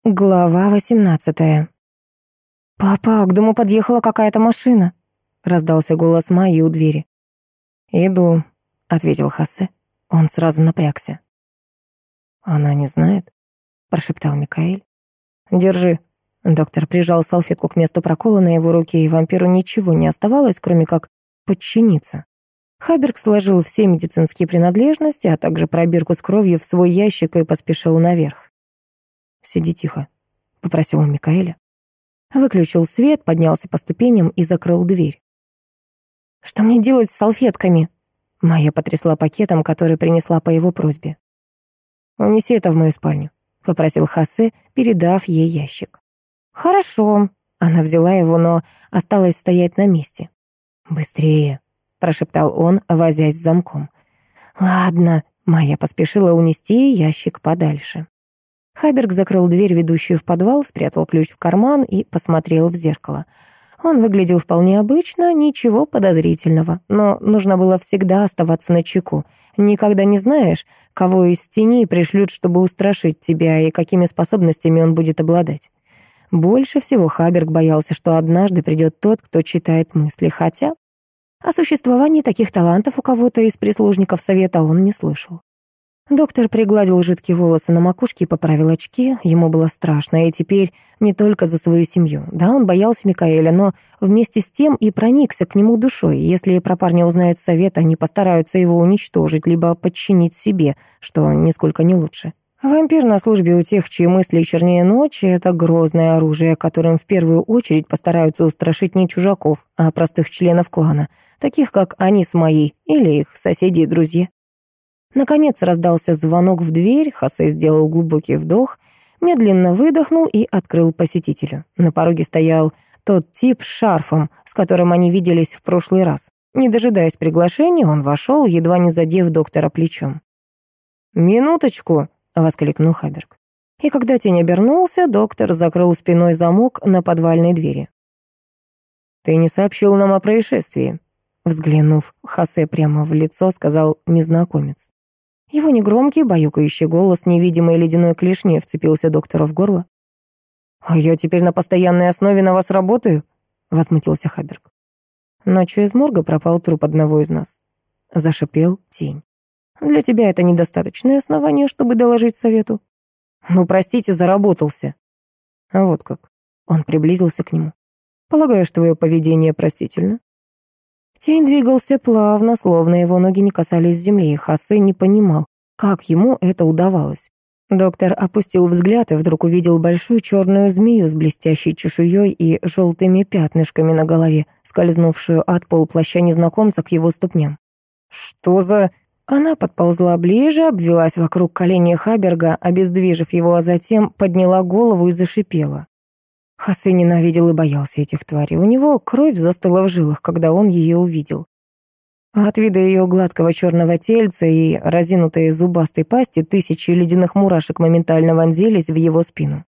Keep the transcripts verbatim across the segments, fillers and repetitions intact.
Глава восемнадцатая. «Папа, к дому подъехала какая-то машина», — раздался голос Майи у двери. «Иду», — ответил Хосе. Он сразу напрягся. «Она не знает?» — прошептал Микаэль. «Держи». Доктор прижал салфетку к месту прокола на его руке, и вампиру ничего не оставалось, кроме как подчиниться. Хаберг сложил все медицинские принадлежности, а также пробирку с кровью в свой ящик и поспешил наверх. «Сиди тихо», — попросил он Микаэля. Выключил свет, поднялся по ступеням и закрыл дверь. «Что мне делать с салфетками?» Майя потрясла пакетом, который принесла по его просьбе. «Унеси это в мою спальню», — попросил Хосе, передав ей ящик. «Хорошо». Она взяла его, но осталась стоять на месте. «Быстрее», — прошептал он, возясь с замком. «Ладно», — Майя поспешила унести ящик подальше. Хаберг закрыл дверь, ведущую в подвал, спрятал ключ в карман и посмотрел в зеркало. Он выглядел вполне обычно, ничего подозрительного, но нужно было всегда оставаться начеку. Никогда не знаешь, кого из тени пришлют, чтобы устрашить тебя, и какими способностями он будет обладать. Больше всего Хаберг боялся, что однажды придет тот, кто читает мысли, хотя о существовании таких талантов у кого-то из прислужников совета он не слышал. Доктор пригладил жидкие волосы на макушке и поправил очки. Ему было страшно, и теперь не только за свою семью. Да, он боялся Микаэля, но вместе с тем и проникся к нему душой. Если про парня узнает совет, они постараются его уничтожить, либо подчинить себе, что нисколько не лучше. Вампир на службе у тех, чьи мысли чернее ночи, — это грозное оружие, которым в первую очередь постараются устрашить не чужаков, а простых членов клана, таких как они с Майей или их соседи и друзья. Наконец раздался звонок в дверь, Хосе сделал глубокий вдох, медленно выдохнул и открыл посетителю. На пороге стоял тот тип с шарфом, с которым они виделись в прошлый раз. Не дожидаясь приглашения, он вошел, едва не задев доктора плечом. «Минуточку!» — воскликнул Хаберг. И когда тень обернулся, доктор закрыл спиной замок на подвальной двери. «Ты не сообщил нам о происшествии», — взглянув Хосе прямо в лицо, сказал незнакомец. Его негромкий, баюкающий голос невидимой ледяной клешней вцепился доктору в горло. «А я теперь на постоянной основе на вас работаю?» — возмутился Хаберг. «Ночью из морга пропал труп одного из нас», — зашипел тень. «Для тебя это недостаточное основание, чтобы доложить совету?» «Ну, простите, заработался». «А вот как». Он приблизился к нему. «Полагаю, что твое поведение простительно?» Тень двигался плавно, словно его ноги не касались земли, и Хосе не понимал, как ему это удавалось. Доктор опустил взгляд и вдруг увидел большую черную змею с блестящей чешуей и желтыми пятнышками на голове, скользнувшую от полплаща незнакомца к его ступням. «Что за...» Она подползла ближе, обвелась вокруг коленей Хаберга, обездвижив его, а затем подняла голову и зашипела. Хосе ненавидел и боялся этих тварей. У него кровь застыла в жилах, когда он ее увидел. А от вида ее гладкого черного тельца и разинутой зубастой пасти тысячи ледяных мурашек моментально вонзились в его спину.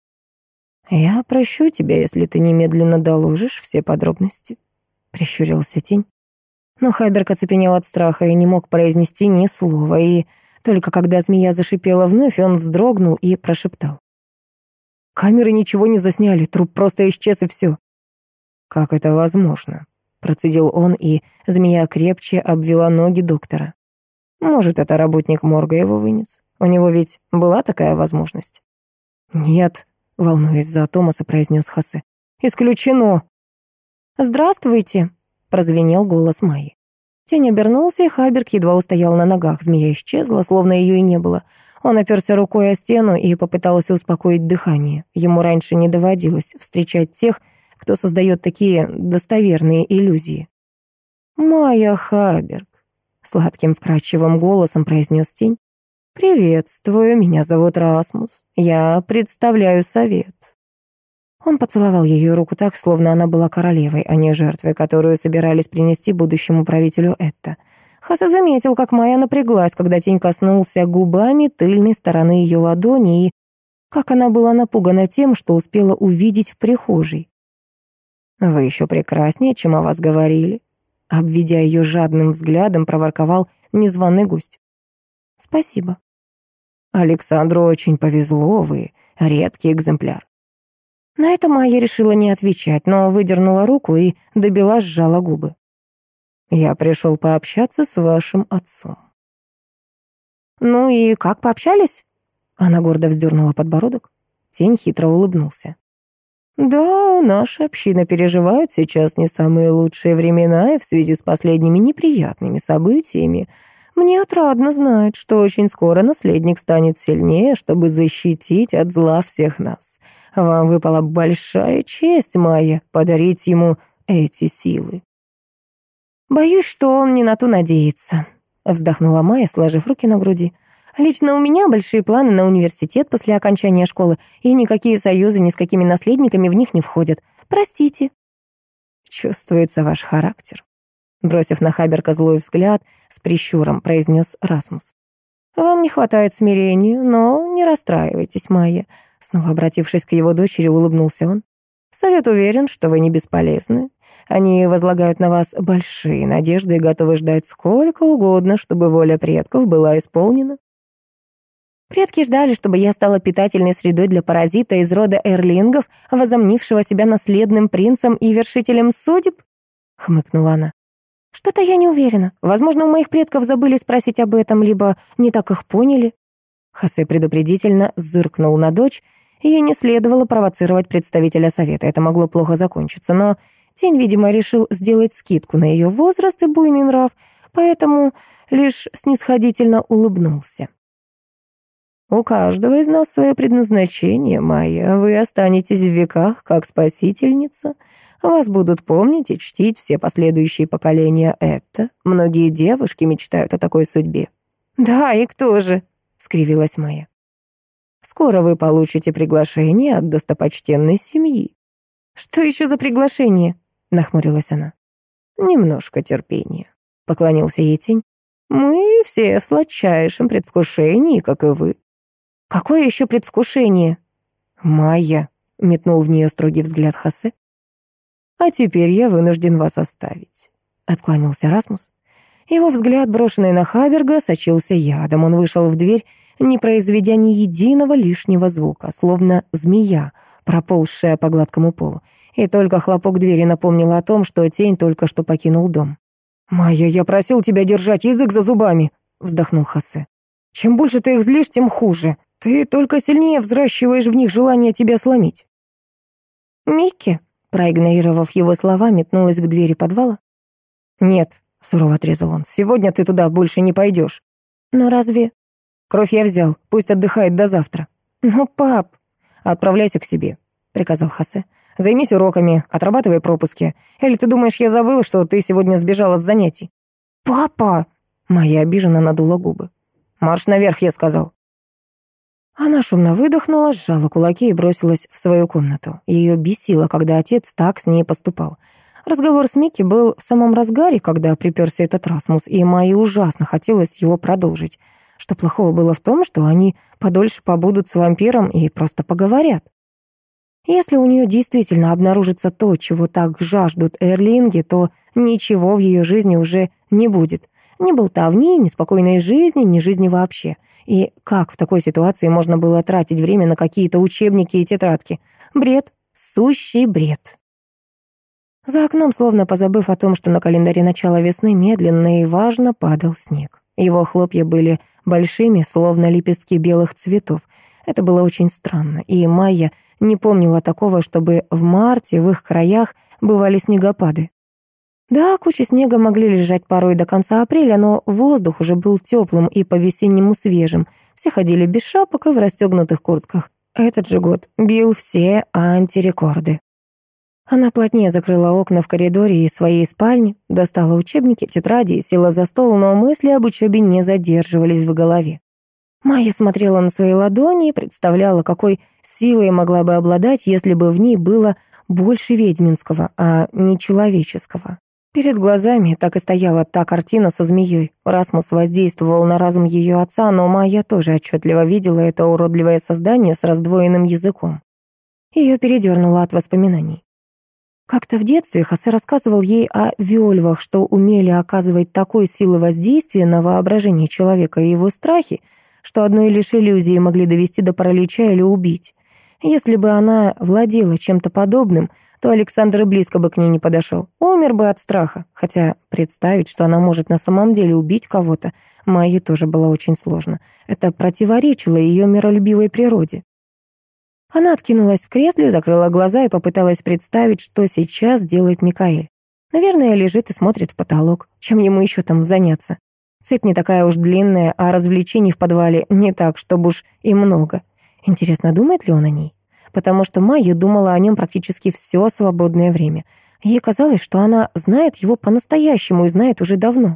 «Я прощу тебя, если ты немедленно доложишь все подробности», — прищурился тень. Но Хаберг оцепенел от страха и не мог произнести ни слова, и только когда змея зашипела вновь, он вздрогнул и прошептал. «Камеры ничего не засняли, труп просто исчез и все». «Как это возможно?» — процедил он, и змея крепче обвела ноги доктора. «Может, это работник морга его вынес? У него ведь была такая возможность?» «Нет», — волнуясь за Томаса, произнес Хосе. «Исключено». «Здравствуйте», — прозвенел голос Майи. Тень обернулся, и Хаберг едва устоял на ногах. Змея исчезла, словно ее и не было. Он оперся рукой о стену и попытался успокоить дыхание. Ему раньше не доводилось встречать тех, кто создает такие достоверные иллюзии. «Майя Хаберг», — сладким вкрадчивым голосом произнес тень. «Приветствую, меня зовут Расмус. Я представляю совет». Он поцеловал ее руку так, словно она была королевой, а не жертвой, которую собирались принести будущему правителю Этта. Хосе заметил, как Майя напряглась, когда тень коснулся губами тыльной стороны ее ладони, и как она была напугана тем, что успела увидеть в прихожей. «Вы еще прекраснее, чем о вас говорили», — обведя ее жадным взглядом, проворковал незваный гость. «Спасибо». «Александру очень повезло, вы редкий экземпляр. На это Майя решила не отвечать, но выдернула руку и до бела сжала губы. «Я пришел пообщаться с вашим отцом». «Ну и как, пообщались?» Она гордо вздернула подбородок. Тень хитро улыбнулся. «Да, наша община переживает сейчас не самые лучшие времена, и в связи с последними неприятными событиями мне отрадно знать, что очень скоро наследник станет сильнее, чтобы защитить от зла всех нас. Вам выпала большая честь, Майя, подарить ему эти силы». «Боюсь, что он не на ту надеется», — вздохнула Майя, сложив руки на груди. «Лично у меня большие планы на университет после окончания школы, и никакие союзы ни с какими наследниками в них не входят. Простите». «Чувствуется ваш характер», — бросив на Хаберка злой взгляд, с прищуром произнес Расмус. «Вам не хватает смирения, но не расстраивайтесь, Майя». Снова обратившись к его дочери, улыбнулся он. «Совет уверен, что вы не бесполезны. Они возлагают на вас большие надежды и готовы ждать сколько угодно, чтобы воля предков была исполнена». «Предки ждали, чтобы я стала питательной средой для паразита из рода эрлингов, возомнившего себя наследным принцем и вершителем судеб?» — хмыкнула она. «Что-то я не уверена. Возможно, у моих предков забыли спросить об этом, либо не так их поняли». Хосе предупредительно зыркнул на дочь. Ей не следовало провоцировать представителя совета, это могло плохо закончиться, но тень, видимо, решил сделать скидку на ее возраст и буйный нрав, поэтому лишь снисходительно улыбнулся. «У каждого из нас свое предназначение, Майя. Вы останетесь в веках как спасительница. Вас будут помнить и чтить все последующие поколения это. Многие девушки мечтают о такой судьбе». «Да, и кто же?» — скривилась Майя. «Скоро вы получите приглашение от достопочтенной семьи». «Что еще за приглашение?» — нахмурилась она. «Немножко терпения», — поклонился ей тень. «Мы все в сладчайшем предвкушении, как и вы». «Какое еще предвкушение?» «Майя», — метнул в нее строгий взгляд Хосе. «А теперь я вынужден вас оставить», — отклонился Расмус. Его взгляд, брошенный на Хаберга, сочился ядом. Он вышел в дверь, не произведя ни единого лишнего звука, словно змея, проползшая по гладкому полу. И только хлопок двери напомнил о том, что тень только что покинул дом. «Майя, я просил тебя держать язык за зубами», — вздохнул Хосе. «Чем больше ты их злишь, тем хуже. Ты только сильнее взращиваешь в них желание тебя сломить». Микки, проигнорировав его слова, метнулась к двери подвала. «Нет», — сурово отрезал он, — «сегодня ты туда больше не пойдешь». «Но разве...» «Кровь я взял, пусть отдыхает до завтра». «Ну, пап...» «Отправляйся к себе», — приказал Хосе. «Займись уроками, отрабатывай пропуски. Или ты думаешь, я забыла, что ты сегодня сбежала с занятий?» «Папа!» — Майя обиженно надула губы. «Марш наверх», — я сказал. Она шумно выдохнула, сжала кулаки и бросилась в свою комнату. Ее бесило, когда отец так с ней поступал. Разговор с Микки был в самом разгаре, когда приперся этот Расмус, и Майе ужасно хотелось его продолжить. Что плохого было в том, что они подольше побудут с вампиром и просто поговорят? Если у нее действительно обнаружится то, чего так жаждут эрлинги, то ничего в ее жизни уже не будет. Ни болтовни, ни спокойной жизни, ни жизни вообще. И как в такой ситуации можно было тратить время на какие-то учебники и тетрадки? Бред, сущий бред. За окном, словно позабыв о том, что на календаре начало весны, медленно и важно падал снег. Его хлопья были большими, словно лепестки белых цветов. Это было очень странно, и Майя не помнила такого, чтобы в марте в их краях бывали снегопады. Да, кучи снега могли лежать порой до конца апреля, но воздух уже был теплым и по-весеннему свежим. Все ходили без шапок и в расстегнутых куртках. Этот же год бил все антирекорды. Она плотнее закрыла окна в коридоре и своей спальни, достала учебники, тетради и села за стол, но мысли об учебе не задерживались в голове. Майя смотрела на свои ладони и представляла, какой силой могла бы обладать, если бы в ней было больше ведьминского, а не человеческого. Перед глазами так и стояла та картина со змеей. Расмус воздействовал на разум ее отца, но Майя тоже отчетливо видела это уродливое создание с раздвоенным языком. Ее передернуло от воспоминаний. Как-то в детстве Хосе рассказывал ей о вельвах, что умели оказывать такой силы воздействия на воображение человека и его страхи, что одной лишь иллюзии могли довести до паралича или убить. Если бы она владела чем-то подобным, то Александр и близко бы к ней не подошел. Умер бы от страха. Хотя представить, что она может на самом деле убить кого-то, Майе тоже было очень сложно. Это противоречило ее миролюбивой природе. Она откинулась в кресле, закрыла глаза и попыталась представить, что сейчас делает Микаэль. Наверное, лежит и смотрит в потолок. Чем ему еще там заняться? Цепь не такая уж длинная, а развлечений в подвале не так, чтобы уж и много. Интересно, думает ли он о ней? Потому что Майя думала о нем практически все свободное время. Ей казалось, что она знает его по-настоящему и знает уже давно.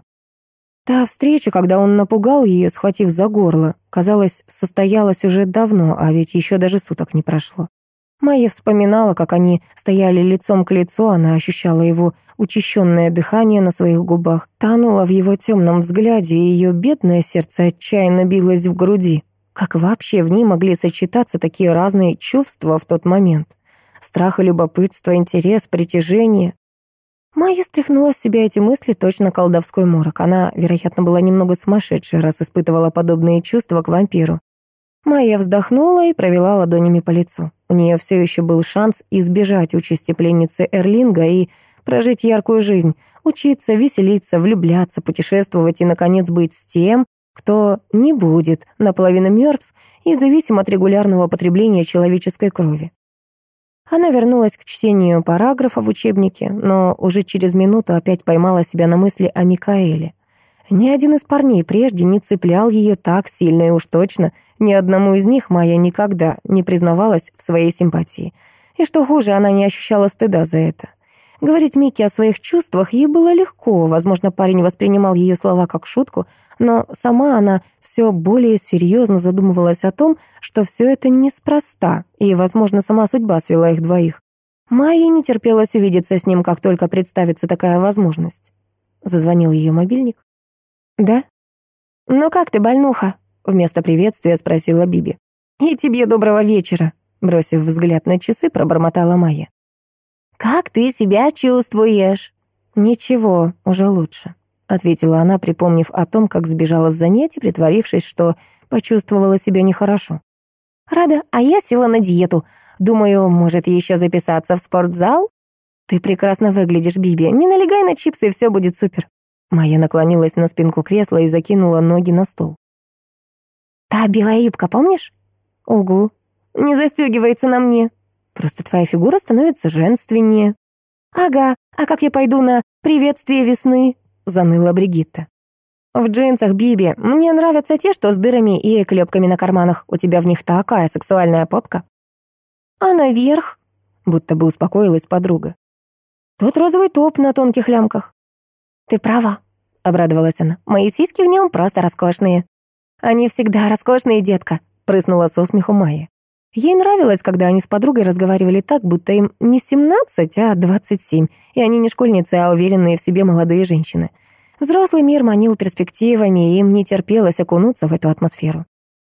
Та встреча, когда он напугал ее, схватив за горло, казалось, состоялась уже давно, а ведь еще даже суток не прошло. Майя вспоминала, как они стояли лицом к лицу, она ощущала его учащенное дыхание на своих губах, танула в его темном взгляде, и ее бедное сердце отчаянно билось в груди. Как вообще в ней могли сочетаться такие разные чувства в тот момент? Страх и любопытство, интерес, притяжение. Майя стряхнула с себя эти мысли, точно колдовской морок. Она, вероятно, была немного сумасшедшей, раз испытывала подобные чувства к вампиру. Майя вздохнула и провела ладонями по лицу. У нее все еще был шанс избежать участи пленницы Эрлинга и прожить яркую жизнь, учиться, веселиться, влюбляться, путешествовать и, наконец, быть с тем, кто не будет наполовину мертв и зависим от регулярного потребления человеческой крови. Она вернулась к чтению параграфа в учебнике, но уже через минуту опять поймала себя на мысли о Микаэле. Ни один из парней прежде не цеплял ее так сильно и уж точно ни одному из них Майя никогда не признавалась в своей симпатии. И что хуже, она не ощущала стыда за это. Говорить Мике о своих чувствах ей было легко, возможно, парень воспринимал ее слова как шутку, но сама она все более серьезно задумывалась о том, что все это неспроста, и, возможно, сама судьба свела их двоих. Майе не терпелось увидеться с ним, как только представится такая возможность. Зазвонил ее мобильник. «Да?» «Ну как ты, больнуха?» — вместо приветствия спросила Биби. «И тебе доброго вечера», — бросив взгляд на часы, пробормотала Майя. «Как ты себя чувствуешь?» «Ничего, уже лучше», — ответила она, припомнив о том, как сбежала с занятий, притворившись, что почувствовала себя нехорошо. «Рада, а я села на диету. Думаю, может, еще записаться в спортзал?» «Ты прекрасно выглядишь, Биби. Не налегай на чипсы, и все будет супер». Майя наклонилась на спинку кресла и закинула ноги на стол. «Та белая юбка, помнишь?» «Угу. Не застегивается на мне. Просто твоя фигура становится женственнее». «Ага, а как я пойду на приветствие весны?» — заныла Бригитта. «В джинсах, Биби. Мне нравятся те, что с дырами и клепками на карманах. У тебя в них такая сексуальная попка». «А наверх?» — будто бы успокоилась подруга. «Тот розовый топ на тонких лямках». «Ты права», — обрадовалась она. «Мои сиськи в нем просто роскошные». «Они всегда роскошные, детка», — прыснула со смеху Майя. Ей нравилось, когда они с подругой разговаривали так, будто им не семнадцать, а двадцать семь, и они не школьницы, а уверенные в себе молодые женщины. Взрослый мир манил перспективами, и им не терпелось окунуться в эту атмосферу.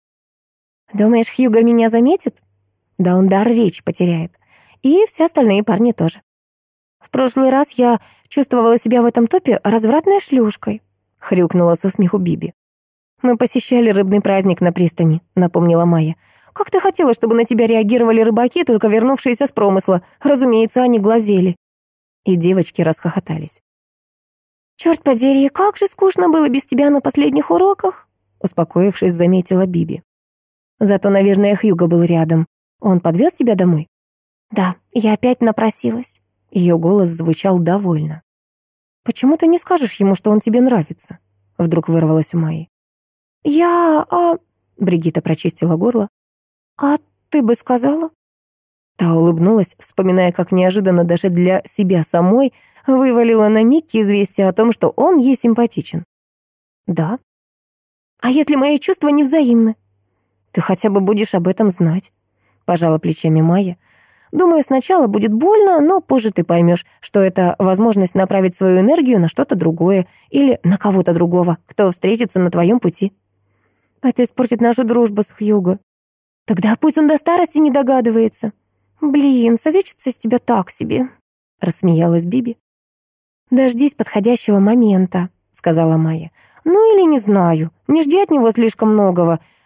«Думаешь, Хьюго меня заметит?» «Да он дар речи потеряет. И все остальные парни тоже». «В прошлый раз я чувствовала себя в этом топе развратной шлюшкой», — хрюкнула со смеху Биби. «Мы посещали рыбный праздник на пристани», — напомнила Майя. «Как ты хотела, чтобы на тебя реагировали рыбаки, только вернувшиеся с промысла? Разумеется, они глазели». И девочки расхохотались. «Черт подери, как же скучно было без тебя на последних уроках», — успокоившись, заметила Биби. «Зато, наверное, Хьюго был рядом. Он подвез тебя домой?» «Да, я опять напросилась». Ее голос звучал довольно. «Почему ты не скажешь ему, что он тебе нравится?» Вдруг вырвалось у Майи. «Я... а...» Бригитта прочистила горло. «А ты бы сказала?» Та улыбнулась, вспоминая, как неожиданно даже для себя самой вывалила на Микки известие о том, что он ей симпатичен. «Да». «А если мои чувства невзаимны?» «Ты хотя бы будешь об этом знать», — пожала плечами Майя. «Думаю, сначала будет больно, но позже ты поймешь, что это возможность направить свою энергию на что-то другое или на кого-то другого, кто встретится на твоем пути». «Это испортит нашу дружбу с Хьюго». «Тогда пусть он до старости не догадывается». «Блин, советчица из тебя так себе», — рассмеялась Биби. «Дождись подходящего момента», — сказала Майя. «Ну или не знаю, не жди от него слишком многого.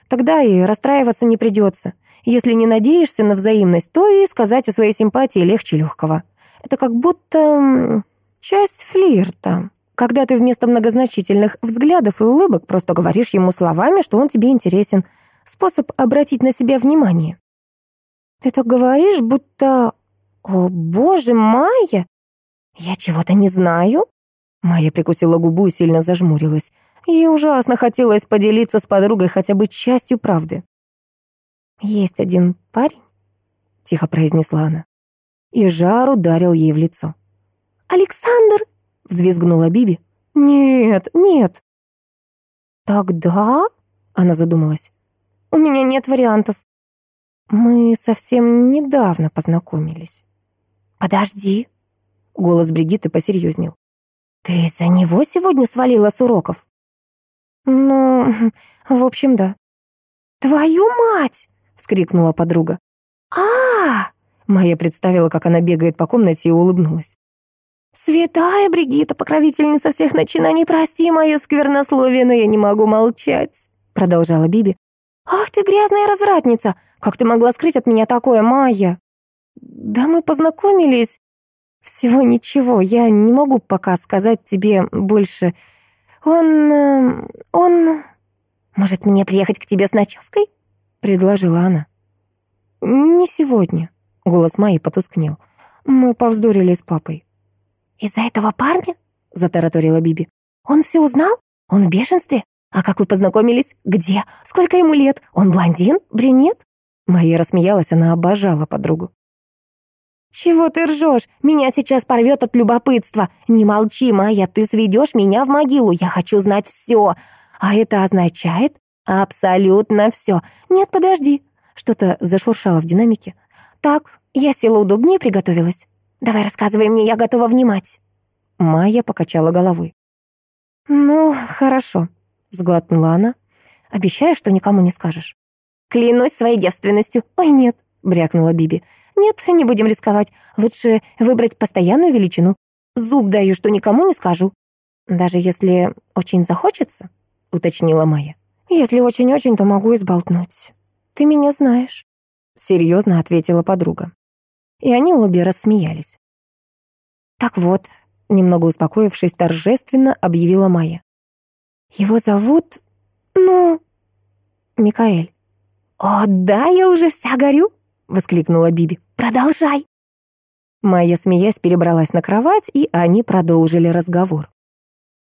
Тогда и расстраиваться не придется. Если не надеешься на взаимность, то и сказать о своей симпатии легче легкого. Это как будто м, часть флирта. Когда ты вместо многозначительных взглядов и улыбок просто говоришь ему словами, что он тебе интересен. Способ обратить на себя внимание. Ты так говоришь, будто... О, боже, Майя! Я чего-то не знаю? Майя прикусила губу и сильно зажмурилась. Ей ужасно хотелось поделиться с подругой хотя бы частью правды. «Есть один парень», — тихо произнесла она, и жар ударил ей в лицо. «Александр!» — взвизгнула Биби. «Нет, нет». «Тогда...» — она задумалась. «У меня нет вариантов. Мы совсем недавно познакомились». «Подожди», — голос Бригитты посерьезнел. «Ты из-за него сегодня свалила с уроков?» «Ну, в общем, да». «Твою мать!» — вскрикнула подруга. а Майя представила, как она бегает по комнате, и улыбнулась. «Святая Бригитта, покровительница всех начинаний, прости мое сквернословие, но я не могу молчать», — продолжала Биби. «Ах ты грязная развратница! Как ты могла скрыть от меня такое, Майя?» «Да мы познакомились. Всего ничего, я не могу пока сказать тебе больше. Он... э, он... Может, мне приехать к тебе с ночевкой?» — предложила она. «Не сегодня», — голос Майи потускнел. «Мы повздорили с папой». «Из-за этого парня?» — затараторила Биби. «Он все узнал? Он в бешенстве? А как вы познакомились? Где? Сколько ему лет? Он блондин? Брюнет?» Майя рассмеялась, она обожала подругу. «Чего ты ржешь? Меня сейчас порвет от любопытства. Не молчи, Майя, ты сведешь меня в могилу. Я хочу знать все. А это означает абсолютно все. Нет, подожди». Что-то зашуршало в динамике. «Так, я села удобнее, приготовилась. Давай рассказывай мне, я готова внимать». Майя покачала головой. «Ну, хорошо», — сглотнула она. «Обещаю, что никому не скажешь». «Клянусь своей девственностью». «Ой, нет», — брякнула Биби. «Нет, не будем рисковать. Лучше выбрать постоянную величину. Зуб даю, что никому не скажу». «Даже если очень захочется?» — уточнила Майя. «Если очень-очень, то могу и сболтнуть. Ты меня знаешь», — серьезно ответила подруга. И они обе рассмеялись. «Так вот», — немного успокоившись, торжественно объявила Майя. «Его зовут... ну... Микаэль». «О, да, я уже вся горю!» — воскликнула Биби. «Продолжай!» Майя, смеясь, перебралась на кровать, и они продолжили разговор.